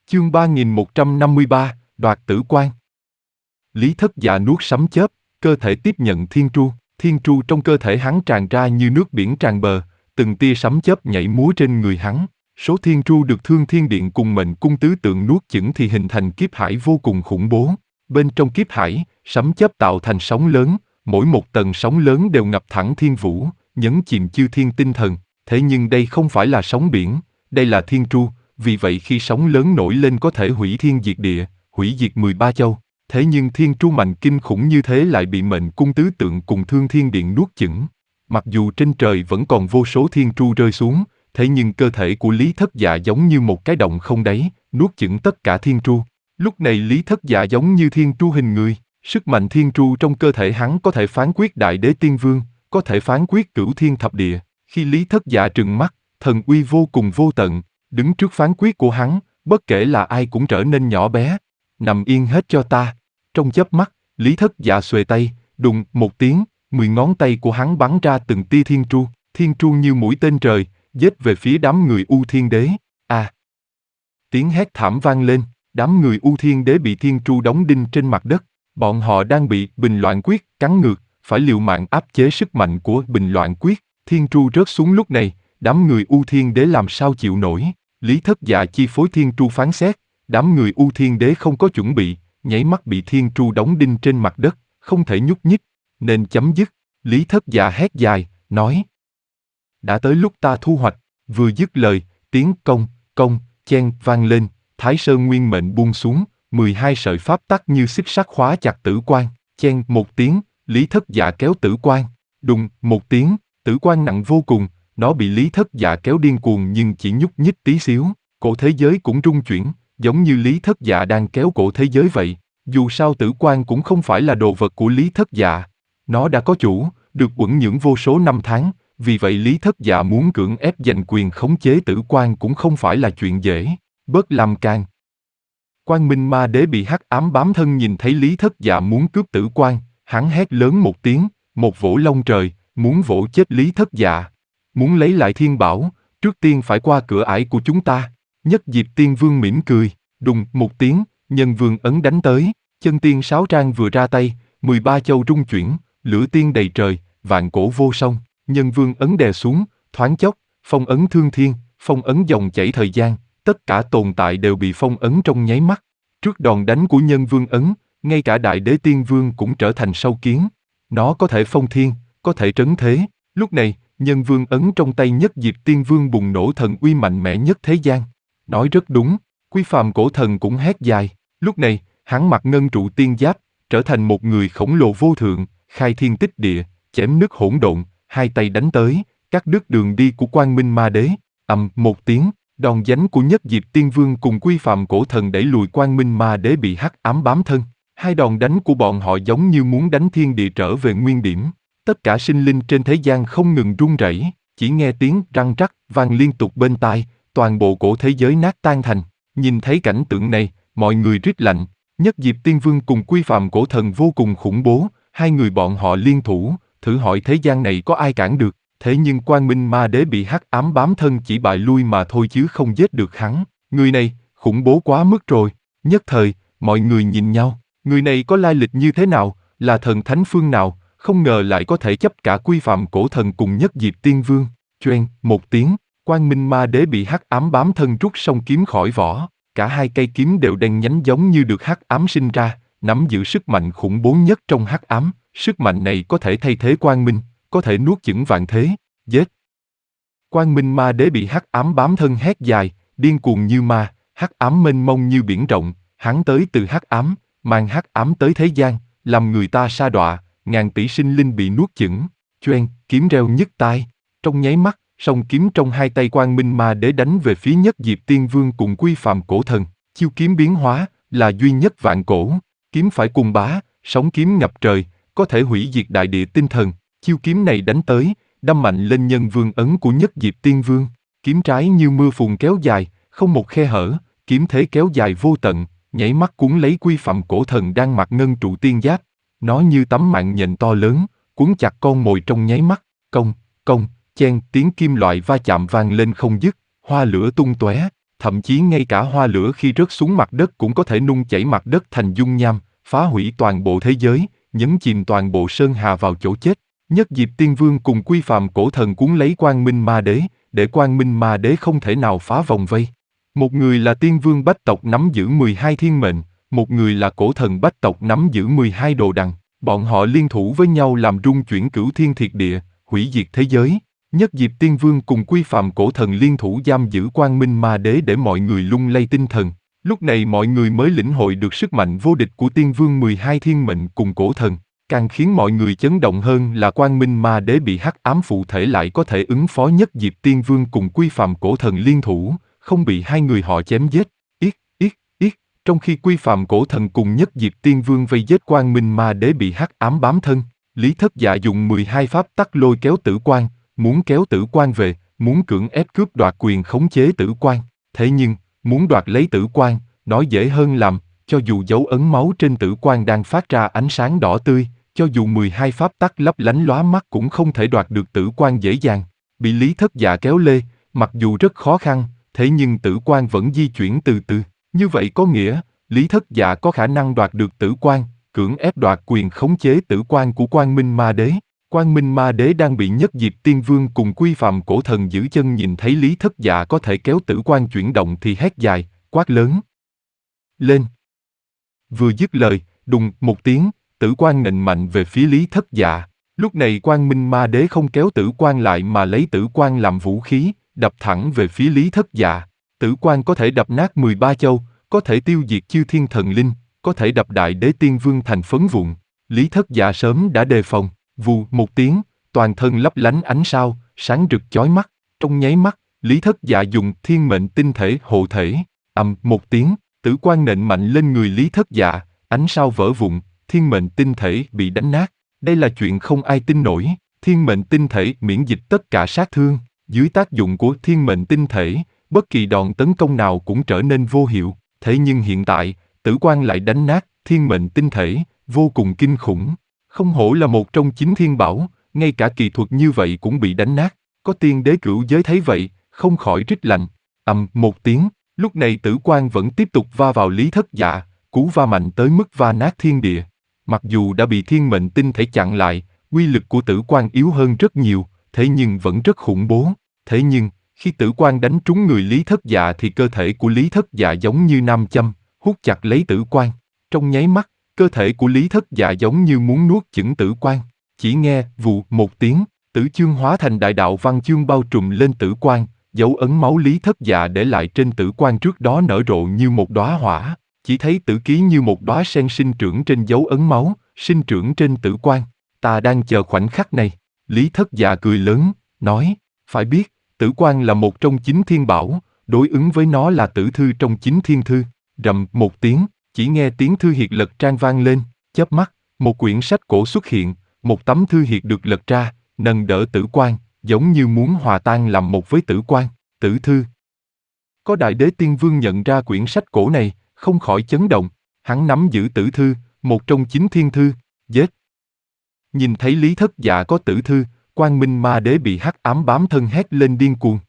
Chương 3153, đoạt tử quan. Lý Thất Dạ nuốt sấm chớp, cơ thể tiếp nhận thiên tru. Thiên tru trong cơ thể hắn tràn ra như nước biển tràn bờ, từng tia sấm chớp nhảy múa trên người hắn. Số thiên tru được Thương Thiên Điện cùng Mệnh Cung tứ tượng nuốt chửng thì hình thành kiếp hải vô cùng khủng bố. Bên trong kiếp hải, sấm chớp tạo thành sóng lớn, mỗi một tầng sóng lớn đều ngập thẳng thiên vũ, nhấn chìm chư thiên tinh thần. Thế nhưng đây không phải là sóng biển, đây là thiên tru, vì vậy khi sóng lớn nổi lên có thể hủy thiên diệt địa, hủy diệt 13 châu. Thế nhưng thiên tru mạnh kinh khủng như thế lại bị Mệnh Cung tứ tượng cùng Thương Thiên Điện nuốt chửng. Mặc dù trên trời vẫn còn vô số thiên tru rơi xuống, thế nhưng cơ thể của Lý Thất Dạ giống như một cái động không đáy, nuốt chửng tất cả thiên tru. Lúc này Lý Thất Dạ giống như thiên tru hình người, sức mạnh thiên tru trong cơ thể hắn có thể phán quyết Đại Đế Tiên Vương, có thể phán quyết Cửu Thiên Thập Địa. Khi Lý Thất Dạ trừng mắt, thần uy vô cùng vô tận, đứng trước phán quyết của hắn, bất kể là ai cũng trở nên nhỏ bé. Nằm yên hết cho ta. Trong chớp mắt, Lý Thất Dạ xuề tay, đùng một tiếng, 10 ngón tay của hắn bắn ra từng tia thiên tru như mũi tên trời, giết về phía đám người U Thiên Đế. Tiếng hét thảm vang lên, đám người U Thiên Đế bị thiên tru đóng đinh trên mặt đất, bọn họ đang bị Bình Loạn Quyết cắn ngược, phải liều mạng áp chế sức mạnh của Bình Loạn Quyết. Thiên tru rớt xuống lúc này, đám người U Thiên Đế làm sao chịu nổi. Lý Thất Dạ chi phối thiên tru phán xét, đám người U Thiên Đế không có chuẩn bị, nháy mắt bị thiên tru đóng đinh trên mặt đất, không thể nhúc nhích, nên chấm dứt. Lý Thất Dạ hét dài, nói: đã tới lúc ta thu hoạch. Vừa dứt lời, tiếng công, chen vang lên, Thái Sơn Nguyên Mệnh buông xuống, 12 sợi pháp tắc như xích sắt khóa chặt tử quan. Chen một tiếng, Lý Thất Dạ kéo tử quan. Đùng một tiếng, tử quan nặng vô cùng, nó bị Lý Thất Dạ kéo điên cuồng nhưng chỉ nhúc nhích tí xíu. Cổ thế giới cũng rung chuyển, giống như Lý Thất Dạ đang kéo cổ thế giới vậy. Dù sao tử quan cũng không phải là đồ vật của Lý Thất Dạ. Nó đã có chủ, được uẩn nhưỡng vô số năm tháng, vì vậy Lý Thất Dạ muốn cưỡng ép giành quyền khống chế tử quan cũng không phải là chuyện dễ. Bớt làm can. Quang Minh Ma Đế bị hắc ám bám thân nhìn thấy Lý Thất Dạ muốn cướp tử quan, hắn hét lớn một tiếng, một vỗ lông trời, muốn vỗ chết Lý Thất Dạ. Muốn lấy lại thiên bảo, trước tiên phải qua cửa ải của chúng ta. Nhất Diệp Tiên Vương mỉm cười, đùng một tiếng, Nhân Vương ấn đánh tới, chân tiên sáo trang vừa ra tay, 13 châu rung chuyển, lửa tiên đầy trời, vạn cổ vô song. Nhân Vương ấn đè xuống, thoáng chốc, phong ấn thương thiên, phong ấn dòng chảy thời gian, tất cả tồn tại đều bị phong ấn trong nháy mắt. Trước đòn đánh của Nhân Vương ấn, ngay cả Đại Đế Tiên Vương cũng trở thành sâu kiến. Nó có thể phong thiên, có thể trấn thế. Lúc này, Nhân Vương ấn trong tay Nhất Diệp Tiên Vương bùng nổ thần uy mạnh mẽ nhất thế gian. Nói rất đúng, Quy Phàm Cổ Thần cũng hét dài. Lúc này, hắn mặc ngân trụ tiên giáp, trở thành một người khổng lồ vô thượng, khai thiên tích địa, chém nứt hỗn độn, hai tay đánh tới, cắt đứt đường đi của Quang Minh Ma Đế. Ầm một tiếng, đòn giánh của Nhất Diệp Tiên Vương cùng Quy Phàm Cổ Thần đẩy lùi Quang Minh Ma Đế bị hắc ám bám thân. Hai đòn đánh của bọn họ giống như muốn đánh thiên địa trở về nguyên điểm. Tất cả sinh linh trên thế gian không ngừng run rẩy, chỉ nghe tiếng răng rắc vang liên tục bên tai, toàn bộ cổ thế giới nát tan thành. Nhìn thấy cảnh tượng này, mọi người rít lạnh. Nhất Diệp Tiên Vương cùng Quy Phàm Cổ Thần vô cùng khủng bố, hai người bọn họ liên thủ, thử hỏi thế gian này có ai cản được. Thế nhưng Quang Minh Ma Đế bị hắc ám bám thân chỉ bại lui mà thôi chứ không giết được hắn. Người này, khủng bố quá mức rồi. Nhất thời, mọi người nhìn nhau, người này có lai lịch như thế nào, là thần thánh phương nào, không ngờ lại có thể chấp cả Quy Phàm Cổ Thần cùng Nhất Diệp Tiên Vương. Choeng một tiếng, Quang Minh Ma Đế bị hắc ám bám thân rút song kiếm khỏi vỏ, cả hai cây kiếm đều đen nhánh giống như được hắc ám sinh ra, nắm giữ sức mạnh khủng bố nhất trong hắc ám. Sức mạnh này có thể thay thế Quang Minh, có thể nuốt chửng vạn thế. Giết! Quang Minh Ma Đế bị hắc ám bám thân hét dài, điên cuồng như ma, hắc ám mênh mông như biển rộng, hắn tới từ hắc ám, mang hắc ám tới thế gian, làm người ta sa đọa, ngàn tỷ sinh linh bị nuốt chửng. Choeng, kiếm reo nhức tai. Trong nháy mắt, song kiếm trong hai tay Quang Minh Ma Đế đánh về phía Nhất Diệp Tiên Vương cùng Quy Phàm Cổ Thần. Chiêu kiếm biến hóa, là duy nhất vạn cổ. Kiếm phải cùng bá, sóng kiếm ngập trời, có thể hủy diệt đại địa tinh thần. Chiêu kiếm này đánh tới, đâm mạnh lên Nhân Vương ấn của Nhất Diệp Tiên Vương. Kiếm trái như mưa phùn kéo dài, không một khe hở, kiếm thế kéo dài vô tận, nhảy mắt cuốn lấy Quy Phàm Cổ Thần đang mặc ngân trụ tiên giáp. Nó như tấm mạng nhện to lớn, cuốn chặt con mồi trong nháy mắt. Công, chen, tiếng kim loại va chạm vang lên không dứt, hoa lửa tung tóe. thậm chí ngay cả hoa lửa khi rớt xuống mặt đất cũng có thể nung chảy mặt đất thành dung nham, phá hủy toàn bộ thế giới, nhấn chìm toàn bộ sơn hà vào chỗ chết. Nhất Diệp Tiên Vương cùng Quy Phàm Cổ Thần cuốn lấy Quang Minh Ma Đế, để Quang Minh Ma Đế không thể nào phá vòng vây. Một người là Tiên Vương Bách tộc nắm giữ 12 thiên mệnh, một người là Cổ Thần Bách tộc nắm giữ 12 đồ đằng. Bọn họ liên thủ với nhau làm rung chuyển cửu thiên thiệt địa, hủy diệt thế giới. Nhất Diệp Tiên Vương cùng Quy Phàm Cổ Thần liên thủ giam giữ Quang Minh Ma Đế để mọi người lung lay tinh thần. Lúc này mọi người mới lĩnh hội được sức mạnh vô địch của Tiên Vương 12 thiên mệnh cùng Cổ Thần. Càng khiến mọi người chấn động hơn là Quang Minh Ma Đế bị hắc ám phụ thể lại có thể ứng phó Nhất Diệp Tiên Vương cùng Quy Phàm Cổ Thần liên thủ, không bị hai người họ chém giết. Trong khi Quy Phàm Cổ Thần cùng Nhất Diệp Tiên Vương vây giết Quang Minh Ma Đế bị hắc ám bám thân, Lý Thất Dạ dùng 12 pháp tắc lôi kéo Tử Quan, muốn kéo Tử Quan về, muốn cưỡng ép cướp đoạt quyền khống chế Tử Quan. Thế nhưng, muốn đoạt lấy Tử Quan, nói dễ hơn làm, cho dù dấu ấn máu trên Tử Quan đang phát ra ánh sáng đỏ tươi, cho dù 12 pháp tắc lấp lánh lóa mắt cũng không thể đoạt được Tử Quan dễ dàng. Bị Lý Thất Dạ kéo lê, mặc dù rất khó khăn, thế nhưng Tử Quan vẫn di chuyển từ từ. Như vậy có nghĩa, Lý Thất Dạ có khả năng đoạt được Tử Quan, cưỡng ép đoạt quyền khống chế Tử Quan của Quang Minh Ma Đế. Quang Minh Ma Đế đang bị Nhất Diệp Tiên Vương cùng Quy Phàm Cổ Thần giữ chân, nhìn thấy Lý Thất Dạ có thể kéo Tử Quan chuyển động thì hét dài, quát lớn lên. Vừa dứt lời, đùng một tiếng, Tử Quan nện mạnh về phía Lý Thất Dạ. Lúc này Quang Minh Ma Đế không kéo Tử Quan lại mà lấy Tử Quan làm vũ khí, đập thẳng về phía Lý Thất Dạ. Tử Quan có thể đập nát 13 châu, có thể tiêu diệt chư thiên thần linh, có thể đập Đại Đế Tiên Vương thành phấn vụn. Lý Thất Dạ sớm đã đề phòng, vù một tiếng, toàn thân lấp lánh ánh sao, sáng rực chói mắt. Trong nháy mắt, Lý Thất Dạ dùng thiên mệnh tinh thể hộ thể, một tiếng, Tử Quan nện mạnh lên người Lý Thất Dạ, ánh sao vỡ vụn, thiên mệnh tinh thể bị đánh nát. Đây là chuyện không ai tin nổi, thiên mệnh tinh thể miễn dịch tất cả sát thương. Dưới tác dụng của thiên mệnh tinh thể, bất kỳ đòn tấn công nào cũng trở nên vô hiệu. Thế nhưng hiện tại, Tử Quan lại đánh nát thiên mệnh tinh thể, vô cùng kinh khủng. Không hổ là một trong 9 thiên bảo, ngay cả kỳ thuật như vậy cũng bị đánh nát. Có tiên đế cửu giới thấy vậy, không khỏi rít lạnh. Một tiếng, lúc này Tử Quan vẫn tiếp tục va vào Lý Thất Dạ, cú va mạnh tới mức va nát thiên địa. Mặc dù đã bị thiên mệnh tinh thể chặn lại, uy lực của Tử Quan yếu hơn rất nhiều, thế nhưng vẫn rất khủng bố. Thế nhưng, khi Tử Quan đánh trúng người Lý Thất Dạ thì cơ thể của Lý Thất Dạ giống như nam châm, hút chặt lấy Tử Quan. Trong nháy mắt, cơ thể của Lý Thất Dạ giống như muốn nuốt chửng Tử Quan. Chỉ nghe vù một tiếng, tử chương hóa thành đại đạo văn chương bao trùm lên Tử Quan, dấu ấn máu Lý Thất Dạ để lại trên Tử Quan trước đó nở rộ như một đóa hỏa. Chỉ thấy tử ký như một đóa sen sinh trưởng trên dấu ấn máu, sinh trưởng trên Tử Quan. Ta đang chờ khoảnh khắc này. Lý Thất Dạ cười lớn, nói, phải biết, Tử Quan là một trong 9 thiên bảo, đối ứng với nó là tử thư trong 9 thiên thư. Rầm một tiếng, chỉ nghe tiếng thư hiệt lật trang vang lên, chớp mắt, một quyển sách cổ xuất hiện, một tấm thư hiệt được lật ra, nâng đỡ Tử Quan, giống như muốn hòa tan làm một với Tử Quan. Tử thư. Có Đại Đế Tiên Vương nhận ra quyển sách cổ này, không khỏi chấn động. Hắn nắm giữ tử thư, một trong 9 thiên thư, giết. Nhìn thấy Lý Thất Dạ có tử thư, Quang Minh Ma Đế bị hắc ám bám thân hét lên điên cuồng.